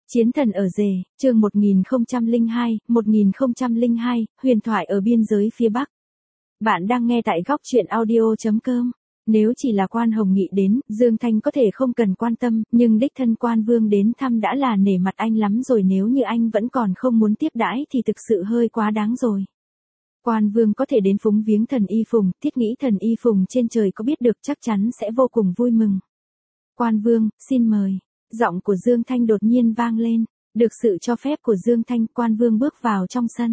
Chiến thần ở rể, chương 1002, huyền thoại ở biên giới phía Bắc. Bạn đang nghe tại góc truyện audio.com. Nếu chỉ là Quan Hồng Nghị đến, Dương Thanh có thể không cần quan tâm, nhưng đích thân Quan Vương đến thăm đã là nể mặt anh lắm rồi, nếu như anh vẫn còn không muốn tiếp đãi thì thực sự hơi quá đáng rồi. Quan Vương có thể đến phúng viếng thần Y Phùng, thiết nghĩ thần Y Phùng trên trời có biết được chắc chắn sẽ vô cùng vui mừng. Quan Vương, xin mời. Giọng của Dương Thanh đột nhiên vang lên, được sự cho phép của Dương Thanh, Quan Vương bước vào trong sân.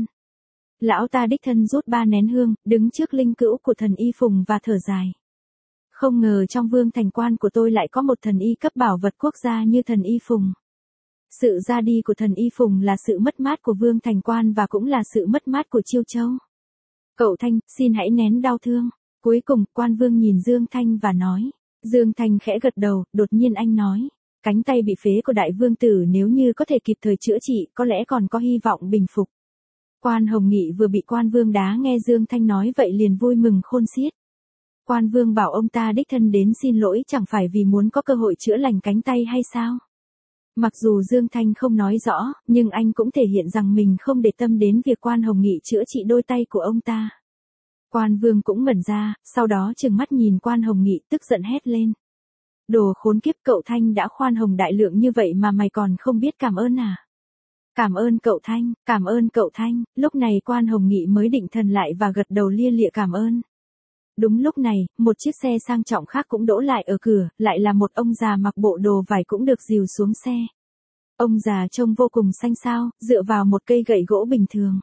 Lão ta đích thân rút 3 nén hương, đứng trước linh cữu của thần Y Phùng và thở dài. Không ngờ trong Vương thành quan của tôi lại có một thần y cấp bảo vật quốc gia như thần Y Phùng. Sự ra đi của thần Y Phùng là sự mất mát của Vương thành quan và cũng là sự mất mát của Chiêu Châu. Cậu Thanh, xin hãy nén đau thương. Cuối cùng, Quan Vương nhìn Dương Thanh và nói. Dương Thanh khẽ gật đầu, đột nhiên anh nói. Cánh tay bị phế của đại vương tử nếu như có thể kịp thời chữa trị, có lẽ còn có hy vọng bình phục. Quan Hồng Nghị vừa bị Quan Vương đá, nghe Dương Thanh nói vậy liền vui mừng khôn xiết. Quan Vương bảo ông ta đích thân đến xin lỗi chẳng phải vì muốn có cơ hội chữa lành cánh tay hay sao? Mặc dù Dương Thanh không nói rõ, nhưng anh cũng thể hiện rằng mình không để tâm đến việc Quan Hồng Nghị chữa trị đôi tay của ông ta. Quan Vương cũng ngẩn ra, sau đó trừng mắt nhìn Quan Hồng Nghị tức giận hét lên. Đồ khốn kiếp, cậu Thanh đã khoan hồng đại lượng như vậy mà mày còn không biết cảm ơn à? Cảm ơn cậu Thanh, cảm ơn cậu Thanh. Lúc này Quan Hồng Nghị mới định thần lại và gật đầu lia lịa cảm ơn. Đúng lúc này, một chiếc xe sang trọng khác cũng đỗ lại ở cửa, lại là một ông già mặc bộ đồ vải cũng được dìu xuống xe. Ông già trông vô cùng xanh xao, dựa vào một cây gậy gỗ bình thường.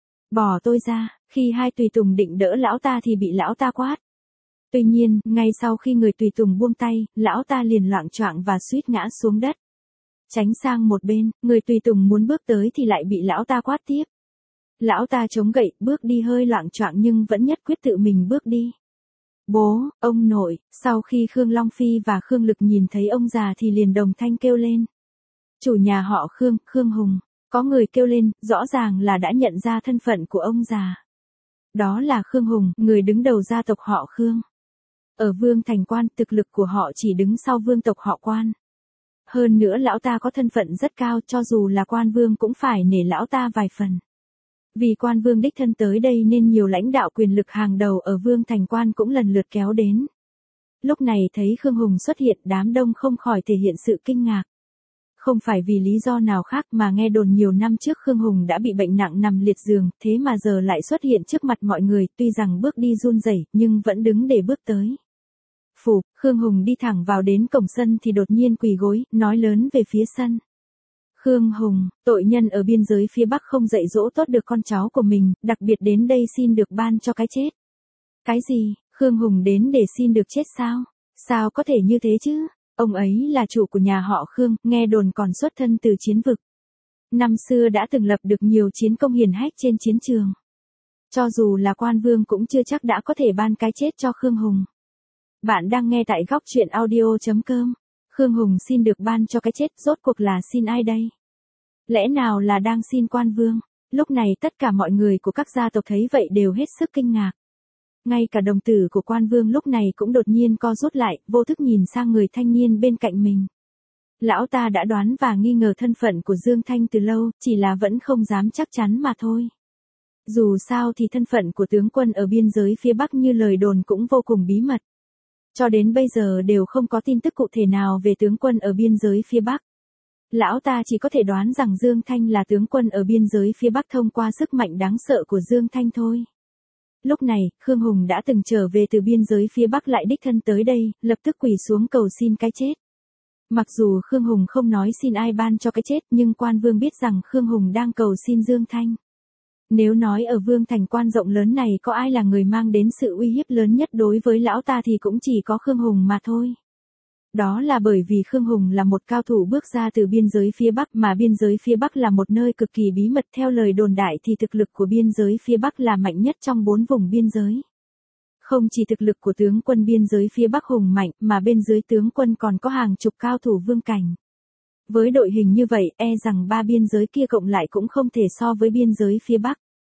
Bỏ tôi ra, khi hai tùy tùng định đỡ lão ta thì bị lão ta quát. Tuy nhiên, ngay sau khi người tùy tùng buông tay, lão ta liền loạng choạng và suýt ngã xuống đất. Tránh sang một bên, người tùy tùng muốn bước tới thì lại bị lão ta quát tiếp. Lão ta chống gậy, bước đi hơi loạng choạng nhưng vẫn nhất quyết tự mình bước đi. Bố, ông nội, sau khi Khương Long Phi và Khương Lực nhìn thấy ông già thì liền đồng thanh kêu lên. Chủ nhà họ Khương, Khương Hùng. Có người kêu lên, rõ ràng là đã nhận ra thân phận của ông già. Đó là Khương Hùng, người đứng đầu gia tộc họ Khương. Ở Vương thành quan, thực lực của họ chỉ đứng sau vương tộc họ Quan. Hơn nữa lão ta có thân phận rất cao, cho dù là Quan Vương cũng phải nể lão ta vài phần. Vì Quan Vương đích thân tới đây nên nhiều lãnh đạo quyền lực hàng đầu ở Vương thành quan cũng lần lượt kéo đến. Lúc này thấy Khương Hùng xuất hiện, đám đông không khỏi thể hiện sự kinh ngạc. Không phải vì lý do nào khác mà nghe đồn nhiều năm trước Khương Hùng đã bị bệnh nặng nằm liệt giường, thế mà giờ lại xuất hiện trước mặt mọi người, tuy rằng bước đi run rẩy nhưng vẫn đứng để bước tới. Phủ, Khương Hùng đi thẳng vào đến cổng sân thì đột nhiên quỳ gối, nói lớn về phía sân. Khương Hùng, tội nhân ở biên giới phía Bắc không dạy dỗ tốt được con cháu của mình, đặc biệt đến đây xin được ban cho cái chết. Cái gì, Khương Hùng đến để xin được chết sao? Sao có thể như thế chứ? Ông ấy là chủ của nhà họ Khương, nghe đồn còn xuất thân từ chiến vực. Năm xưa đã từng lập được nhiều chiến công hiển hách trên chiến trường. Cho dù là Quan Vương cũng chưa chắc đã có thể ban cái chết cho Khương Hùng. Bạn đang nghe tại góc truyện audio.com. Khương Hùng xin được ban cho cái chết, rốt cuộc là xin ai đây? Lẽ nào là đang xin Quan Vương? Lúc này tất cả mọi người của các gia tộc thấy vậy đều hết sức kinh ngạc. Ngay cả đồng tử của Quan Vương lúc này cũng đột nhiên co rút lại, vô thức nhìn sang người thanh niên bên cạnh mình. Lão ta đã đoán và nghi ngờ thân phận của Dương Thanh từ lâu, chỉ là vẫn không dám chắc chắn mà thôi. Dù sao thì thân phận của tướng quân ở biên giới phía Bắc như lời đồn cũng vô cùng bí mật. Cho đến bây giờ đều không có tin tức cụ thể nào về tướng quân ở biên giới phía Bắc. Lão ta chỉ có thể đoán rằng Dương Thanh là tướng quân ở biên giới phía Bắc thông qua sức mạnh đáng sợ của Dương Thanh thôi. Lúc này, Khương Hùng đã từng trở về từ biên giới phía Bắc lại đích thân tới đây, lập tức quỳ xuống cầu xin cái chết. Mặc dù Khương Hùng không nói xin ai ban cho cái chết nhưng Quan Vương biết rằng Khương Hùng đang cầu xin Dương Thanh. Nếu nói ở Vương thành quan rộng lớn này có ai là người mang đến sự uy hiếp lớn nhất đối với lão ta thì cũng chỉ có Khương Hùng mà thôi. Đó là bởi vì Khương Hùng là một cao thủ bước ra từ biên giới phía Bắc, mà biên giới phía Bắc là một nơi cực kỳ bí mật, theo lời đồn đại thì thực lực của biên giới phía Bắc là mạnh nhất trong 4 vùng biên giới. Không chỉ thực lực của tướng quân biên giới phía Bắc hùng mạnh mà bên dưới tướng quân còn có hàng chục cao thủ vương cảnh. Với đội hình như vậy, e rằng 3 biên giới kia cộng lại cũng không thể so với biên giới phía Bắc.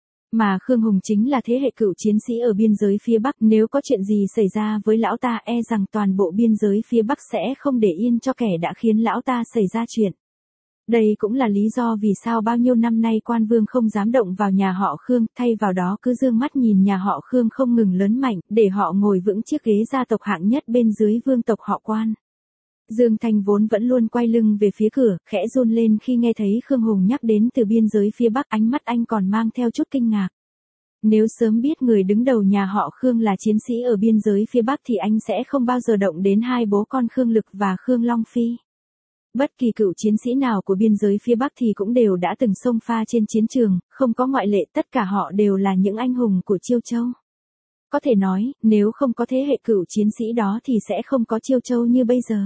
Mà Khương Hùng chính là thế hệ cựu chiến sĩ ở biên giới phía Bắc, nếu có chuyện gì xảy ra với lão ta e rằng toàn bộ biên giới phía Bắc sẽ không để yên cho kẻ đã khiến lão ta xảy ra chuyện. Đây cũng là lý do vì sao bao nhiêu năm nay quan vương không dám động vào nhà họ Khương, thay vào đó cứ dương mắt nhìn nhà họ Khương không ngừng lớn mạnh, để họ ngồi vững chiếc ghế gia tộc hạng nhất bên dưới vương tộc họ Quan. Dương Thanh vốn vẫn luôn quay lưng về phía cửa, khẽ run lên khi nghe thấy Khương Hùng nhắc đến từ biên giới phía Bắc, ánh mắt anh còn mang theo chút kinh ngạc. Nếu sớm biết người đứng đầu nhà họ Khương là chiến sĩ ở biên giới phía Bắc thì anh sẽ không bao giờ động đến hai bố con Khương Lực và Khương Long Phi. Bất kỳ cựu chiến sĩ nào của biên giới phía Bắc thì cũng đều đã từng xông pha trên chiến trường, không có ngoại lệ, tất cả họ đều là những anh hùng của Chiêu Châu. Có thể nói, nếu không có thế hệ cựu chiến sĩ đó thì sẽ không có Chiêu Châu như bây giờ.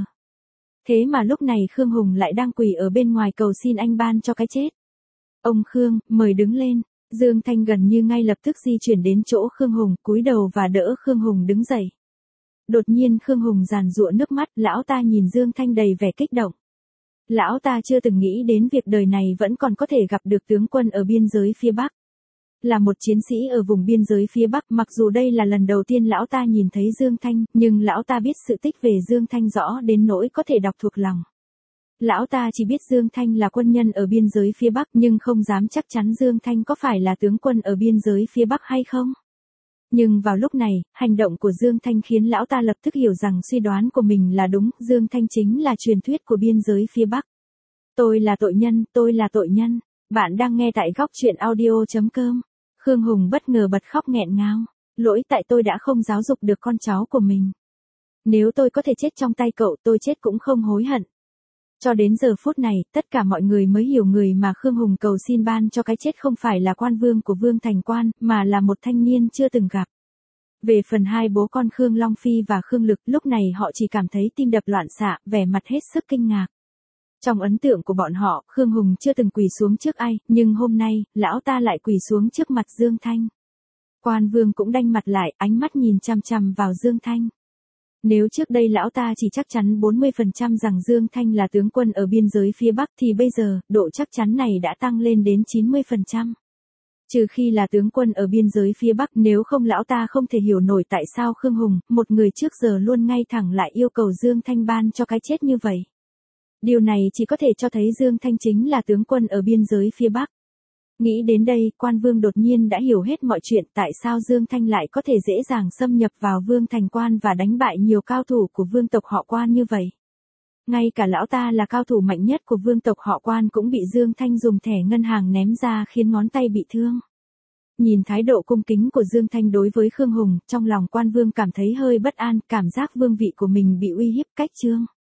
Thế mà lúc này Khương Hùng lại đang quỳ ở bên ngoài cầu xin anh ban cho cái chết. Ông Khương, mời đứng lên. Dương Thanh gần như ngay lập tức di chuyển đến chỗ Khương Hùng, cúi đầu và đỡ Khương Hùng đứng dậy. Đột nhiên Khương Hùng giàn giụa nước mắt, lão ta nhìn Dương Thanh đầy vẻ kích động. Lão ta chưa từng nghĩ đến việc đời này vẫn còn có thể gặp được tướng quân ở biên giới phía Bắc. Là một chiến sĩ ở vùng biên giới phía Bắc, mặc dù đây là lần đầu tiên lão ta nhìn thấy Dương Thanh, nhưng lão ta biết sự tích về Dương Thanh rõ đến nỗi có thể đọc thuộc lòng. Lão ta chỉ biết Dương Thanh là quân nhân ở biên giới phía Bắc nhưng không dám chắc chắn Dương Thanh có phải là tướng quân ở biên giới phía Bắc hay không. Nhưng vào lúc này, hành động của Dương Thanh khiến lão ta lập tức hiểu rằng suy đoán của mình là đúng, Dương Thanh chính là truyền thuyết của biên giới phía Bắc. Tôi là tội nhân, tôi là tội nhân. Bạn đang nghe tại góc truyện audio.com. Khương Hùng bất ngờ bật khóc nghẹn ngào. Lỗi tại tôi đã không giáo dục được con cháu của mình. Nếu tôi có thể chết trong tay cậu, tôi chết cũng không hối hận. Cho đến giờ phút này, tất cả mọi người mới hiểu người mà Khương Hùng cầu xin ban cho cái chết không phải là quan vương của Vương Thành Quan, mà là một thanh niên chưa từng gặp. Về phần hai bố con Khương Long Phi và Khương Lực, lúc này họ chỉ cảm thấy tim đập loạn xạ, vẻ mặt hết sức kinh ngạc. Trong ấn tượng của bọn họ, Khương Hùng chưa từng quỳ xuống trước ai, nhưng hôm nay, lão ta lại quỳ xuống trước mặt Dương Thanh. Quan vương cũng đanh mặt lại, ánh mắt nhìn chằm chằm vào Dương Thanh. Nếu trước đây lão ta chỉ chắc chắn 40% rằng Dương Thanh là tướng quân ở biên giới phía Bắc thì bây giờ, độ chắc chắn này đã tăng lên đến 90%. Trừ khi là tướng quân ở biên giới phía Bắc, nếu không lão ta không thể hiểu nổi tại sao Khương Hùng, một người trước giờ luôn ngay thẳng lại yêu cầu Dương Thanh ban cho cái chết như vậy. Điều này chỉ có thể cho thấy Dương Thanh chính là tướng quân ở biên giới phía Bắc. Nghĩ đến đây, quan vương đột nhiên đã hiểu hết mọi chuyện, tại sao Dương Thanh lại có thể dễ dàng xâm nhập vào Vương Thành Quan và đánh bại nhiều cao thủ của vương tộc họ Quan như vậy. Ngay cả lão ta là cao thủ mạnh nhất của vương tộc họ Quan cũng bị Dương Thanh dùng thẻ ngân hàng ném ra khiến ngón tay bị thương. Nhìn thái độ cung kính của Dương Thanh đối với Khương Hùng, trong lòng quan vương cảm thấy hơi bất an, cảm giác vương vị của mình bị uy hiếp cách trương.